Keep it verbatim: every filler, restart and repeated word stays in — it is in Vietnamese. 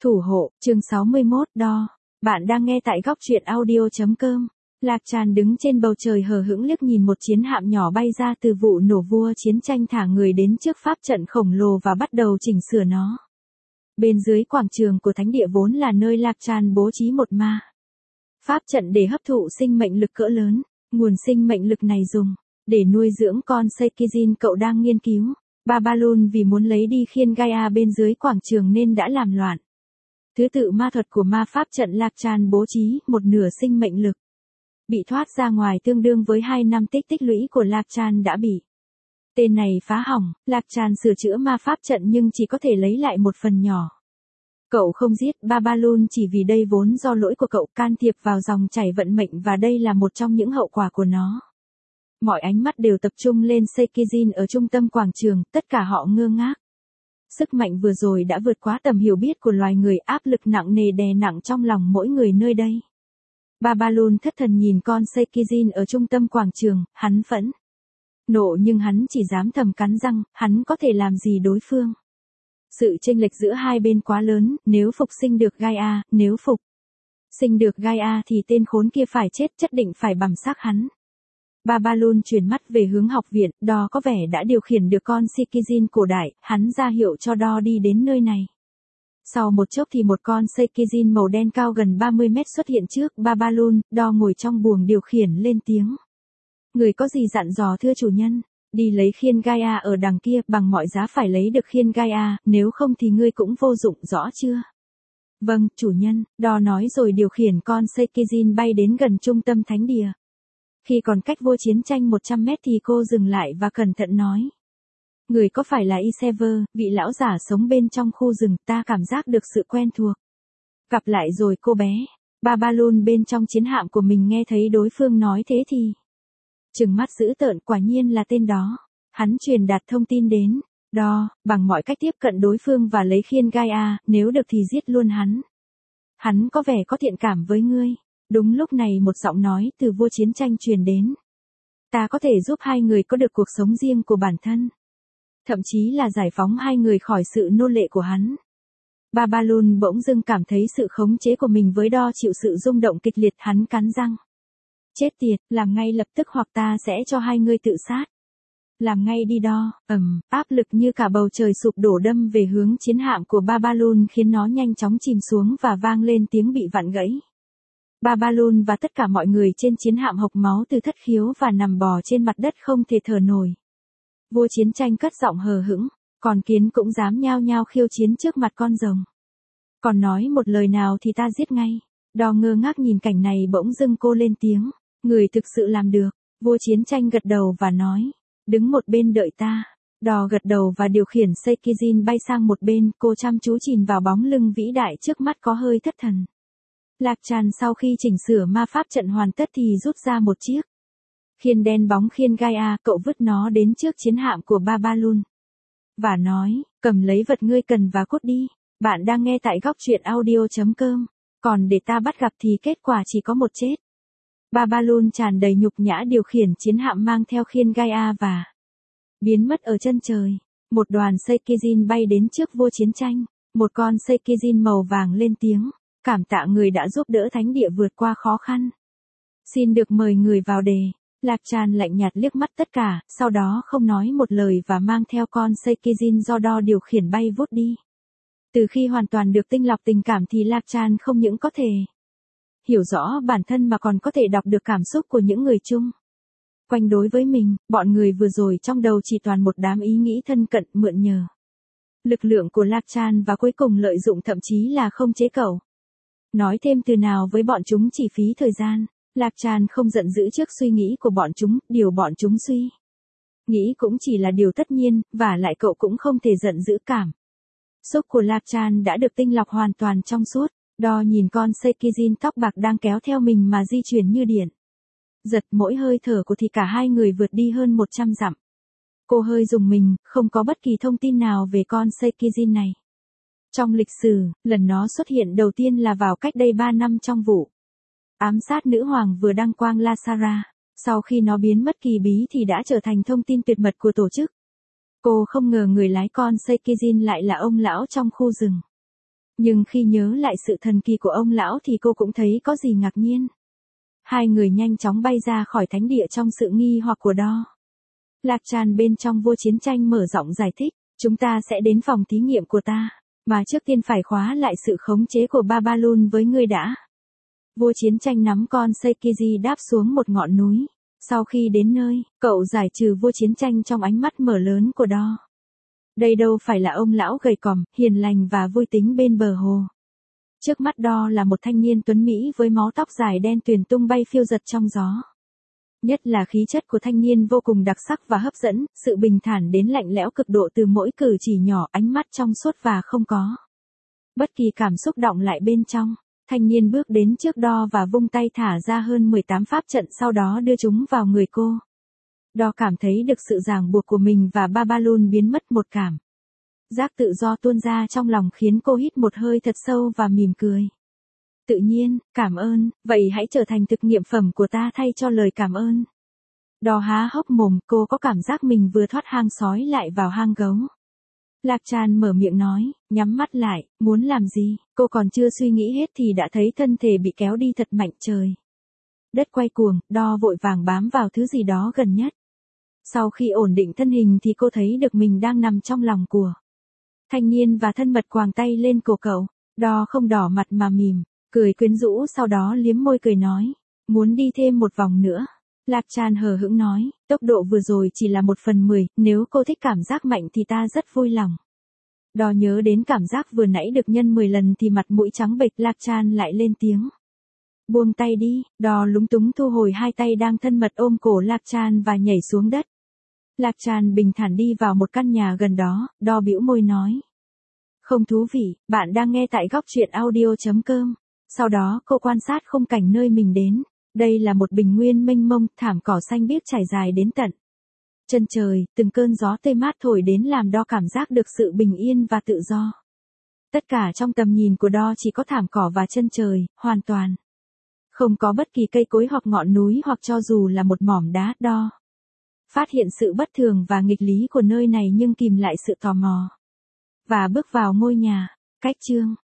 Thủ hộ, chương sáu mươi mốt, đo. Bạn đang nghe tại góc truyện audio chấm com. Lạc Tràn đứng trên bầu trời hờ hững liếc nhìn một chiến hạm nhỏ bay ra từ vụ nổ vua chiến tranh thả người đến trước pháp trận khổng lồ và bắt đầu chỉnh sửa nó. Bên dưới quảng trường của thánh địa vốn là nơi Lạc Tràn bố trí một ma pháp trận để hấp thụ sinh mệnh lực cỡ lớn. Nguồn sinh mệnh lực này dùng để nuôi dưỡng con Sekizin cậu đang nghiên cứu. Babaloon vì muốn lấy đi khiên Gaia bên dưới quảng trường nên đã làm loạn. Thứ tự ma thuật của ma pháp trận Lạc Tràn bố trí một nửa sinh mệnh lực bị thoát ra ngoài tương đương với hai năm tích tích lũy của Lạc Tràn đã bị tên này phá hỏng. Lạc Tràn sửa chữa ma pháp trận nhưng chỉ có thể lấy lại một phần nhỏ. Cậu không giết Babaloon chỉ vì đây vốn do lỗi của cậu, can thiệp vào dòng chảy vận mệnh và đây là một trong những hậu quả của nó. Mọi ánh mắt đều tập trung lên Sekizin ở trung tâm quảng trường, tất cả họ ngơ ngác. Sức mạnh vừa rồi đã vượt quá tầm hiểu biết của loài người, áp lực nặng nề đè nặng trong lòng mỗi người nơi đây. Babaloon thất thần nhìn con Sekizin ở trung tâm quảng trường, hắn phẫn nộ nhưng hắn chỉ dám thầm cắn răng, hắn có thể làm gì đối phương. Sự chênh lệch giữa hai bên quá lớn, nếu phục sinh được Gaia, nếu phục sinh được Gaia thì tên khốn kia phải chết, chất định phải bằm xác hắn. Babaloon chuyển mắt về hướng học viện, Đo có vẻ đã điều khiển được con Sekizin cổ đại, hắn ra hiệu cho Đo đi đến nơi này. Sau một chốc thì một con Sekizin màu đen cao gần ba mươi mét xuất hiện trước Babaloon, Đo ngồi trong buồng điều khiển lên tiếng. Người có gì dặn dò thưa chủ nhân? Đi lấy khiên Gaia ở đằng kia, bằng mọi giá phải lấy được khiên Gaia, nếu không thì ngươi cũng vô dụng, rõ chưa? Vâng, chủ nhân, Đo nói rồi điều khiển con Sekizin bay đến gần trung tâm thánh địa. Khi còn cách vua chiến tranh một trăm mét thì cô dừng lại và cẩn thận nói. Người có phải là Isever, vị lão giả sống bên trong khu rừng, ta cảm giác được sự quen thuộc. Gặp lại rồi cô bé. Babaloon bên trong chiến hạm của mình nghe thấy đối phương nói thế thì trừng mắt dữ tợn, quả nhiên là tên đó. Hắn truyền đạt thông tin đến Đo, bằng mọi cách tiếp cận đối phương và lấy khiên Gaia, nếu được thì giết luôn hắn. Hắn có vẻ có thiện cảm với ngươi. Đúng lúc này một giọng nói từ vua chiến tranh truyền đến. Ta có thể giúp hai người có được cuộc sống riêng của bản thân. Thậm chí là giải phóng hai người khỏi sự nô lệ của hắn. Babaloon bỗng dưng cảm thấy sự khống chế của mình với Đo chịu sự rung động kịch liệt, hắn cắn răng. Chết tiệt, làm ngay lập tức hoặc ta sẽ cho hai ngươi tự sát. Làm ngay đi Đo. Ầm, áp lực như cả bầu trời sụp đổ đâm về hướng chiến hạm của Babaloon khiến nó nhanh chóng chìm xuống và vang lên tiếng bị vặn gãy. Babaloon và tất cả mọi người trên chiến hạm hộc máu từ thất khiếu và nằm bò trên mặt đất không thể thở nổi. Vua chiến tranh cất giọng hờ hững, còn kiến cũng dám nhao nhao khiêu chiến trước mặt con rồng. Còn nói một lời nào thì ta giết ngay. Đo ngơ ngác nhìn cảnh này bỗng dưng cô lên tiếng, người thực sự làm được. Vua chiến tranh gật đầu và nói, đứng một bên đợi ta. Đo gật đầu và điều khiển Sekizin bay sang một bên, cô chăm chú nhìn vào bóng lưng vĩ đại trước mắt có hơi thất thần. Lạc Tràn sau khi chỉnh sửa ma pháp trận hoàn tất thì rút ra một chiếc khiên đen bóng khiên Gaia, cậu vứt nó đến trước chiến hạm của Babaloon. Và nói, cầm lấy vật ngươi cần và cút đi. Bạn đang nghe tại góc truyện audio chấm com. Còn để ta bắt gặp thì kết quả chỉ có một chết. Babaloon tràn đầy nhục nhã điều khiển chiến hạm mang theo khiên Gaia và biến mất ở chân trời. Một đoàn Sekizin bay đến trước vua chiến tranh. Một con Sekizin màu vàng lên tiếng. Cảm tạ người đã giúp đỡ thánh địa vượt qua khó khăn. Xin được mời người vào đề. Lạc Tràn lạnh nhạt liếc mắt tất cả, sau đó không nói một lời và mang theo con Sekizin do Đo điều khiển bay vút đi. Từ khi hoàn toàn được tinh lọc tình cảm thì Lạc Tràn không những có thể hiểu rõ bản thân mà còn có thể đọc được cảm xúc của những người chung quanh đối với mình. Bọn người vừa rồi trong đầu chỉ toàn một đám ý nghĩ thân cận, mượn nhờ lực lượng của Lạc Tràn và cuối cùng lợi dụng, thậm chí là không chế cậu. Nói thêm từ nào với bọn chúng chỉ phí thời gian. Lạc Tràn không giận dữ trước suy nghĩ của bọn chúng, điều bọn chúng suy nghĩ cũng chỉ là điều tất nhiên, và lại cậu cũng không thể giận dữ. Cảm xúc của Lạc Tràn đã được tinh lọc hoàn toàn trong suốt. Đo nhìn con Sekizin tóc bạc đang kéo theo mình mà di chuyển như điện giật, mỗi hơi thở của thì cả hai người vượt đi hơn một trăm dặm. Cô hơi rùng mình, không có bất kỳ thông tin nào về con Sekizin này. Trong lịch sử, lần nó xuất hiện đầu tiên là vào cách đây ba năm trong vụ ám sát nữ hoàng vừa đăng quang Lasara. Sau khi nó biến mất kỳ bí thì đã trở thành thông tin tuyệt mật của tổ chức. Cô không ngờ người lái con Sekizin lại là ông lão trong khu rừng. Nhưng khi nhớ lại sự thần kỳ của ông lão thì cô cũng thấy có gì ngạc nhiên. Hai người nhanh chóng bay ra khỏi thánh địa trong sự nghi hoặc của đo. Lạc Tràn bên trong vua chiến tranh mở giọng giải thích, chúng ta sẽ đến phòng thí nghiệm của ta, mà trước tiên phải khóa lại sự khống chế của Babaloon với ngươi đã. Vua chiến tranh nắm con Seikiji đáp xuống một ngọn núi. Sau khi đến nơi, cậu giải trừ vua chiến tranh trong ánh mắt mở lớn của đo. Đây đâu phải là ông lão gầy còm, hiền lành và vui tính bên bờ hồ. Trước mắt đo là một thanh niên tuấn Mỹ với mái tóc dài đen tuyền tung bay phiêu giật trong gió. Nhất là khí chất của thanh niên vô cùng đặc sắc và hấp dẫn, sự bình thản đến lạnh lẽo cực độ từ mỗi cử chỉ nhỏ, ánh mắt trong suốt và không có bất kỳ cảm xúc động lại bên trong. Thanh niên bước đến trước đo và vung tay thả ra hơn mười tám pháp trận, sau đó đưa chúng vào người cô. Đo cảm thấy được sự ràng buộc của mình và Babaloon biến mất một cảm giác tự do tuôn ra trong lòng, khiến cô hít một hơi thật sâu và mỉm cười. Tự nhiên, cảm ơn, vậy hãy trở thành thực nghiệm phẩm của ta thay cho lời cảm ơn. Đo há hốc mồm, cô có cảm giác mình vừa thoát hang sói lại vào hang gấu. Lạc Tràn mở miệng nói, nhắm mắt lại, muốn làm gì, cô còn chưa suy nghĩ hết thì đã thấy thân thể bị kéo đi thật mạnh, trời đất quay cuồng, đo vội vàng bám vào thứ gì đó gần nhất. Sau khi ổn định thân hình thì cô thấy được mình đang nằm trong lòng của thanh niên và thân mật quàng tay lên cổ cậu. Đo không đỏ mặt mà mỉm, cười quyến rũ, sau đó liếm môi cười nói, muốn đi thêm một vòng nữa. Lạc Tràn hờ hững nói, tốc độ vừa rồi chỉ là một phần mười, nếu cô thích cảm giác mạnh thì ta rất vui lòng. Đo nhớ đến cảm giác vừa nãy được nhân mười lần thì mặt mũi trắng bệch. Lạc Tràn lại lên tiếng. Buông tay đi. Đo lúng túng thu hồi hai tay đang thân mật ôm cổ Lạc Tràn và nhảy xuống đất. Lạc Tràn bình thản đi vào một căn nhà gần đó. Đo bĩu môi nói, không thú vị. Bạn đang nghe tại góc truyện audio chấm com. Sau đó cô quan sát khung cảnh nơi mình đến. Đây là một bình nguyên mênh mông, thảm cỏ xanh biếc trải dài đến tận chân trời, từng cơn gió tươi mát thổi đến làm Đo cảm giác được sự bình yên và tự do. Tất cả trong tầm nhìn của Đo chỉ có thảm cỏ và chân trời, hoàn toàn không có bất kỳ cây cối hoặc ngọn núi hoặc cho dù là một mỏm đá. Đo phát hiện sự bất thường và nghịch lý của nơi này nhưng kìm lại sự tò mò và bước vào ngôi nhà. Cách chương